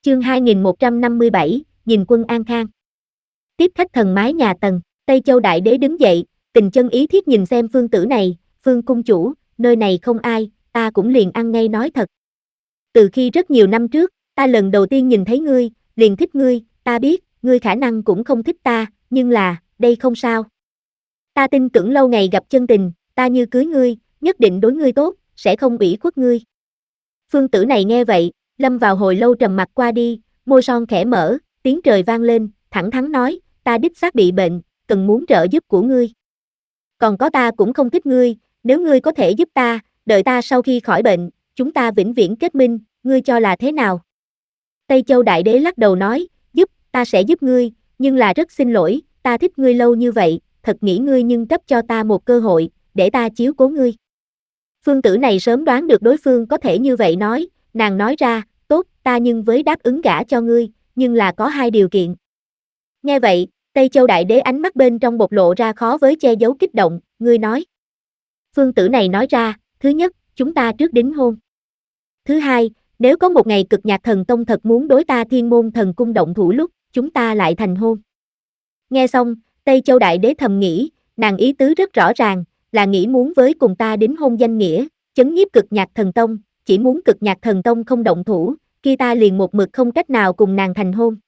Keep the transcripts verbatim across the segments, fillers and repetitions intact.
Chương hai nghìn một trăm năm mươi bảy, nhìn quân an khang. Tiếp khách thần mái nhà Tần, Tây Châu Đại Đế đứng dậy, tình chân ý thiết nhìn xem Phương Tử này, Phương cung chủ, nơi này không ai, ta cũng liền ăn ngay nói thật. Từ khi rất nhiều năm trước, ta lần đầu tiên nhìn thấy ngươi, liền thích ngươi, ta biết, ngươi khả năng cũng không thích ta, nhưng là, đây không sao. Ta tin tưởng lâu ngày gặp chân tình, ta như cưới ngươi, nhất định đối ngươi tốt, sẽ không ủy khuất ngươi. Phương Tử này nghe vậy, lâm vào hồi lâu trầm mặc qua đi, môi son khẽ mở, tiếng trời vang lên, thẳng thắn nói, ta đích xác bị bệnh, cần muốn trợ giúp của ngươi. Còn có ta cũng không thích ngươi, nếu ngươi có thể giúp ta, đợi ta sau khi khỏi bệnh, chúng ta vĩnh viễn kết minh, ngươi cho là thế nào? Tây Châu Đại Đế lắc đầu nói, giúp, ta sẽ giúp ngươi, nhưng là rất xin lỗi, ta thích ngươi lâu như vậy, thật nghĩ ngươi nhưng cấp cho ta một cơ hội, để ta chiếu cố ngươi. Phương Tử này sớm đoán được đối phương có thể như vậy nói, nàng nói ra, tốt, ta nhưng với đáp ứng gả cho ngươi, nhưng là có hai điều kiện. Nghe vậy, Tây Châu Đại Đế ánh mắt bên trong bộc lộ ra khó với che giấu kích động, ngươi nói. Phương Tử này nói ra, thứ nhất, chúng ta trước đính hôn. Thứ hai, nếu có một ngày Cực Nhạc Thần Tông thật muốn đối ta Thiên Môn Thần Cung động thủ lúc, chúng ta lại thành hôn. Nghe xong, Tây Châu Đại Đế thầm nghĩ, nàng ý tứ rất rõ ràng, là nghĩ muốn với cùng ta đính hôn danh nghĩa, chấn nhiếp Cực Nhạc Thần Tông, chỉ muốn Cực Nhạc Thần Tông không động thủ, khi ta liền một mực không cách nào cùng nàng thành hôn.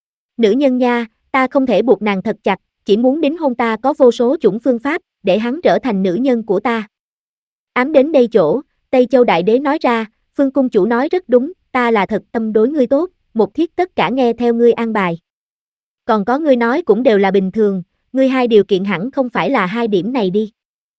Nữ nhân nha, ta không thể buộc nàng thật chặt, chỉ muốn đính hôn ta có vô số chủng phương pháp, để hắn trở thành nữ nhân của ta. Ám đến đây chỗ, Tây Châu Đại Đế nói ra, Phương cung chủ nói rất đúng, ta là thật tâm đối ngươi tốt, một thiết tất cả nghe theo ngươi an bài. Còn có ngươi nói cũng đều là bình thường, ngươi hai điều kiện hẳn không phải là hai điểm này đi.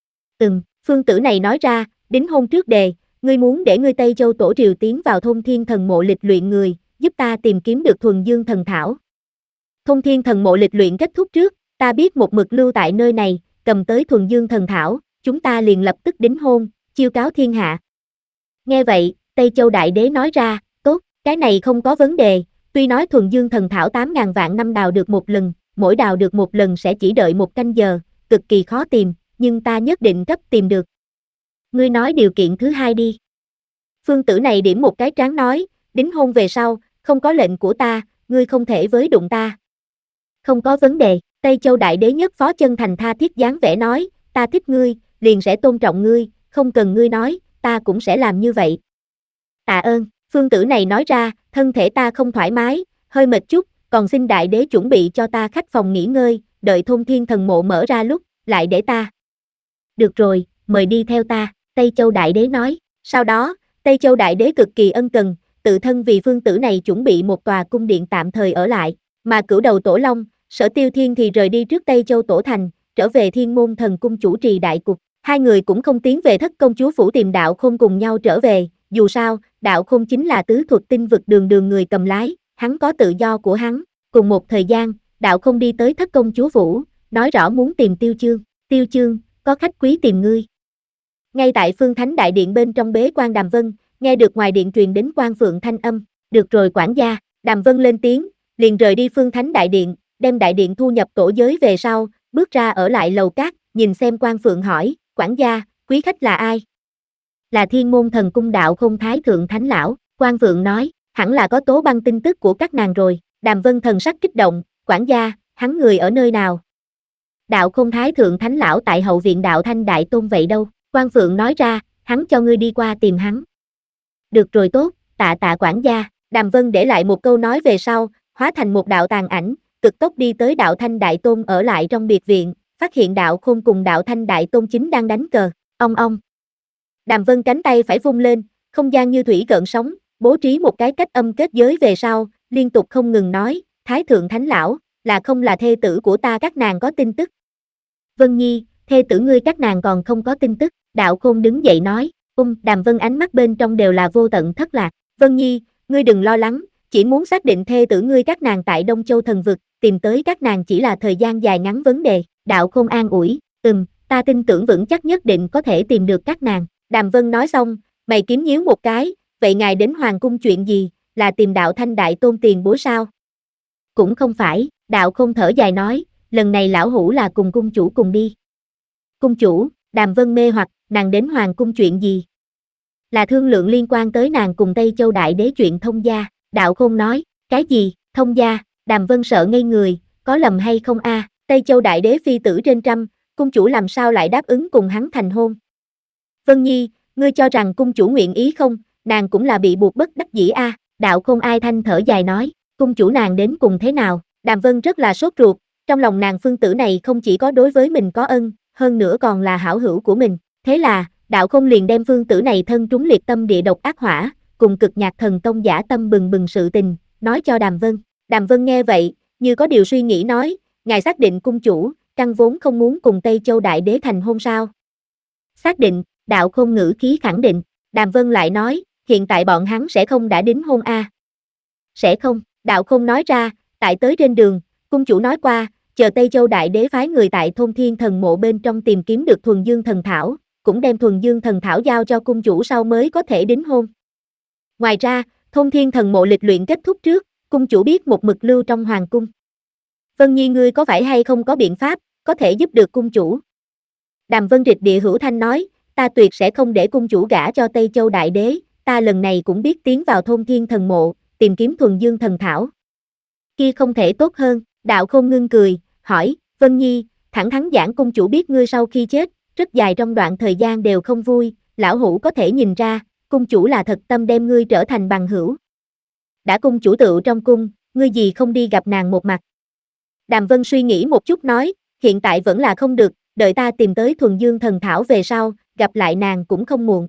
Ừm, Phương Tử này nói ra, đính hôn trước đề, ngươi muốn để ngươi Tây Châu Tổ Triều tiến vào Thôn Thiên Thần Mộ lịch luyện người, giúp ta tìm kiếm được Thuần Dương Thần Thảo. Thôn Thiên Thần Mộ lịch luyện kết thúc trước, ta biết một mực lưu tại nơi này, cầm tới Thuần Dương Thần Thảo, chúng ta liền lập tức đính hôn, chiêu cáo thiên hạ. Nghe vậy, Tây Châu Đại Đế nói ra, tốt, cái này không có vấn đề, tuy nói Thuần Dương Thần Thảo tám ngàn vạn năm đào được một lần, mỗi đào được một lần sẽ chỉ đợi một canh giờ, cực kỳ khó tìm, nhưng ta nhất định cấp tìm được. Ngươi nói điều kiện thứ hai đi. Phương Tử này điểm một cái trán nói, đính hôn về sau, không có lệnh của ta, ngươi không thể với đụng ta. Không có vấn đề, Tây Châu Đại Đế nhất phó chân thành tha thiết dáng vẻ nói, ta thích ngươi, liền sẽ tôn trọng ngươi, không cần ngươi nói, ta cũng sẽ làm như vậy. Tạ ơn, Phương Tử này nói ra, thân thể ta không thoải mái, hơi mệt chút, còn xin Đại Đế chuẩn bị cho ta khách phòng nghỉ ngơi, đợi Thôn Thiên Thần Mộ mở ra lúc, lại để ta. Được rồi, mời đi theo ta, Tây Châu Đại Đế nói, sau đó, Tây Châu Đại Đế cực kỳ ân cần, tự thân vì Phương Tử này chuẩn bị một tòa cung điện tạm thời ở lại, mà Cửu Đầu Tổ Long, Sở Tiêu Thiên thì rời đi trước Tây Châu Tổ Thành, trở về Thiên Môn Thần Cung chủ trì đại cục, hai người cũng không tiến về Thất Công Chúa phủ tìm Đạo Khôn cùng nhau trở về, dù sao, Đạo Khôn chính là tứ thuật tinh vực đường đường người cầm lái, hắn có tự do của hắn, cùng một thời gian, Đạo Khôn đi tới Thất Công Chúa phủ, nói rõ muốn tìm Tiêu Chương, Tiêu Chương, có khách quý tìm ngươi. Ngay tại Phương Thánh Đại Điện bên trong bế quan Đàm Vân, nghe được ngoài điện truyền đến Quan Phượng thanh âm, được rồi quản gia, Đàm Vân lên tiếng, liền rời đi Phương Thánh Đại Điện, đem đại điện thu nhập tổ giới về sau, bước ra ở lại lầu cát, nhìn xem Quan Phượng hỏi, quản gia, quý khách là ai? Là Thiên Môn Thần Cung Đạo Khôn Thái Thượng Thánh Lão, Quan Phượng nói, hẳn là có tố băng tin tức của các nàng rồi, Đàm Vân thần sắc kích động, quản gia, hắn người ở nơi nào? Đạo Khôn Thái Thượng Thánh Lão tại hậu viện Đạo Thanh Đại Tôn vậy đâu? Quan Phượng nói ra, hắn cho ngươi đi qua tìm hắn. Được rồi tốt, tạ tạ quản gia, Đàm Vân để lại một câu nói về sau, hóa thành một đạo tàn ảnh, cực tốc đi tới Đạo Thanh Đại Tôn ở lại trong biệt viện, phát hiện Đạo Khôn cùng Đạo Thanh Đại Tôn chính đang đánh cờ, ong ong. Đàm Vân cánh tay phải vung lên, không gian như thủy gợn sóng, bố trí một cái cách âm kết giới về sau, liên tục không ngừng nói, Thái Thượng Thánh Lão, là không là thê tử của ta các nàng có tin tức. Vân Nhi, thê tử ngươi các nàng còn không có tin tức, Đạo Khôn đứng dậy nói, ung, Đàm Vân ánh mắt bên trong đều là vô tận thất lạc, Vân Nhi, ngươi đừng lo lắng, chỉ muốn xác định thê tử ngươi các nàng tại Đông Châu Thần Vực, tìm tới các nàng chỉ là thời gian dài ngắn vấn đề, Đạo Khôn an ủi, ừm, ta tin tưởng vững chắc nhất định có thể tìm được các nàng, Đàm Vân nói xong, mày kiếm nhíu một cái, vậy ngài đến Hoàng Cung chuyện gì, là tìm Đạo Thanh Đại Tôn tiền bối sao? Cũng không phải, Đạo Khôn thở dài nói, lần này lão hủ là cùng cung chủ cùng đi. Cung chủ, Đàm Vân mê hoặc, nàng đến Hoàng Cung chuyện gì? Là thương lượng liên quan tới nàng cùng Tây Châu Đại Đế chuyện thông gia, Đạo Khôn nói, Cái gì, thông gia, Đàm Vân sợ ngây người, có lầm hay không a? Tây Châu đại đế phi tử trên trăm, cung chủ làm sao lại đáp ứng cùng hắn thành hôn? Vân Nhi, ngươi cho rằng cung chủ nguyện ý không, nàng cũng là bị buộc bất đắc dĩ a. Đạo Không Ai Thanh thở dài nói, cung chủ nàng đến cùng thế nào? Đàm Vân rất là sốt ruột, trong lòng nàng phương tử này không chỉ có đối với mình có ân, hơn nữa còn là hảo hữu của mình. Thế là, Đạo Không liền đem phương tử này thân trúng liệt tâm địa độc ác hỏa, cùng cực nhạc thần tông giả tâm bừng bừng sự tình, nói cho Đàm Vân. Đàm Vân nghe vậy, như có điều suy nghĩ nói, ngài xác định cung chủ, căn vốn không muốn cùng Tây Châu đại đế thành hôn sao? Xác định, Đạo Không ngữ khí khẳng định. Đàm Vân lại nói, hiện tại bọn hắn sẽ không đã đính hôn a? À? Sẽ không, Đạo Không nói ra, tại tới trên đường, cung chủ nói qua, chờ Tây Châu đại đế phái người tại thôn Thiên Thần Mộ bên trong tìm kiếm được Thuần Dương Thần Thảo, cũng đem Thuần Dương Thần Thảo giao cho cung chủ sau mới có thể đính hôn. Ngoài ra, thôn Thiên Thần Mộ lịch luyện kết thúc trước, cung chủ biết một mực lưu trong hoàng cung. Vân Nhi ngươi có phải hay không có biện pháp, có thể giúp được cung chủ? Đàm Vân Rịch địa hữu thanh nói, ta tuyệt sẽ không để cung chủ gả cho Tây Châu đại đế, ta lần này cũng biết tiến vào thôn Thiên Thần Mộ, tìm kiếm Thuần Dương Thần Thảo. Kia không thể tốt hơn, Đạo Không ngưng cười, hỏi, Vân Nhi, thẳng thắn giảng cung chủ biết ngươi sau khi chết, rất dài trong đoạn thời gian đều không vui, lão hữu có thể nhìn ra, cung chủ là thật tâm đem ngươi trở thành bằng hữu. Đã cung chủ tựu trong cung, ngươi gì không đi gặp nàng một mặt? Đàm Vân suy nghĩ một chút nói, hiện tại vẫn là không được, đợi ta tìm tới Thuần Dương Thần Thảo về sau, gặp lại nàng cũng không muộn.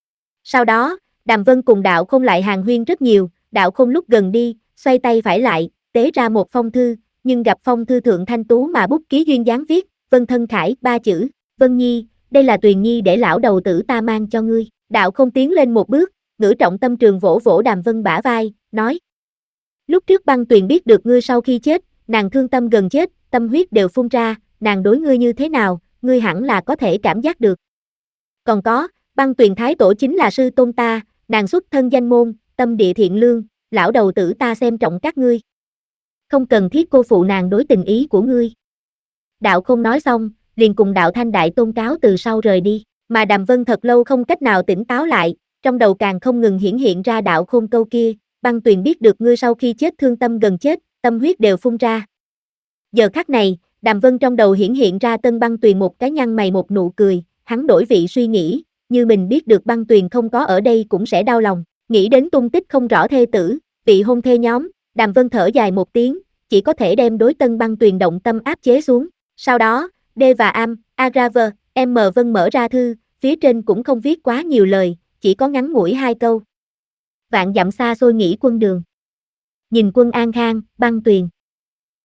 Sau đó, Đàm Vân cùng Đạo Không lại hàn huyên rất nhiều, Đạo Không lúc gần đi, xoay tay phải lại, tế ra một phong thư, nhưng gặp phong thư thượng thanh tú mà bút ký duyên dáng viết, Vân Thân Khải, ba chữ, Vân Nhi, đây là Tuyền Nhi để lão đầu tử ta mang cho ngươi. Đạo Không tiến lên một bước, ngữ trọng tâm trường vỗ vỗ Đàm Vân bả vai, nói. Lúc trước Băng Tuyền biết được ngươi sau khi chết, nàng thương tâm gần chết, tâm huyết đều phun ra, nàng đối ngươi như thế nào, ngươi hẳn là có thể cảm giác được. Còn có, Băng Tuyền thái tổ chính là sư tôn ta, nàng xuất thân danh môn, tâm địa thiện lương, lão đầu tử ta xem trọng các ngươi. Không cần thiết cô phụ nàng đối tình ý của ngươi. Đạo Không nói xong, liền cùng Đạo Thanh đại tôn cáo từ sau rời đi, mà Đàm Vân thật lâu không cách nào tỉnh táo lại, trong đầu càng không ngừng hiển hiện ra Đạo Khôn câu kia, Băng Tuyền biết được ngươi sau khi chết thương tâm gần chết, tâm huyết đều phun ra. Giờ khắc này, Đàm Vân trong đầu hiển hiện ra Tân Băng Tuyền một cái nhăn mày một nụ cười, hắn đổi vị suy nghĩ, như mình biết được Băng Tuyền không có ở đây cũng sẽ đau lòng, nghĩ đến tung tích không rõ thê tử, vị hôn thê nhóm, Đàm Vân thở dài một tiếng, chỉ có thể đem đối Tân Băng Tuyền động tâm áp chế xuống. Sau đó, D và Am, Agraver, M Vân mở ra thư, phía trên cũng không viết quá nhiều lời, chỉ có ngắn ngủi hai câu. Vạn dặm xa xôi nghỉ quân đường. Nhìn quân an khang, Băng Tuyền.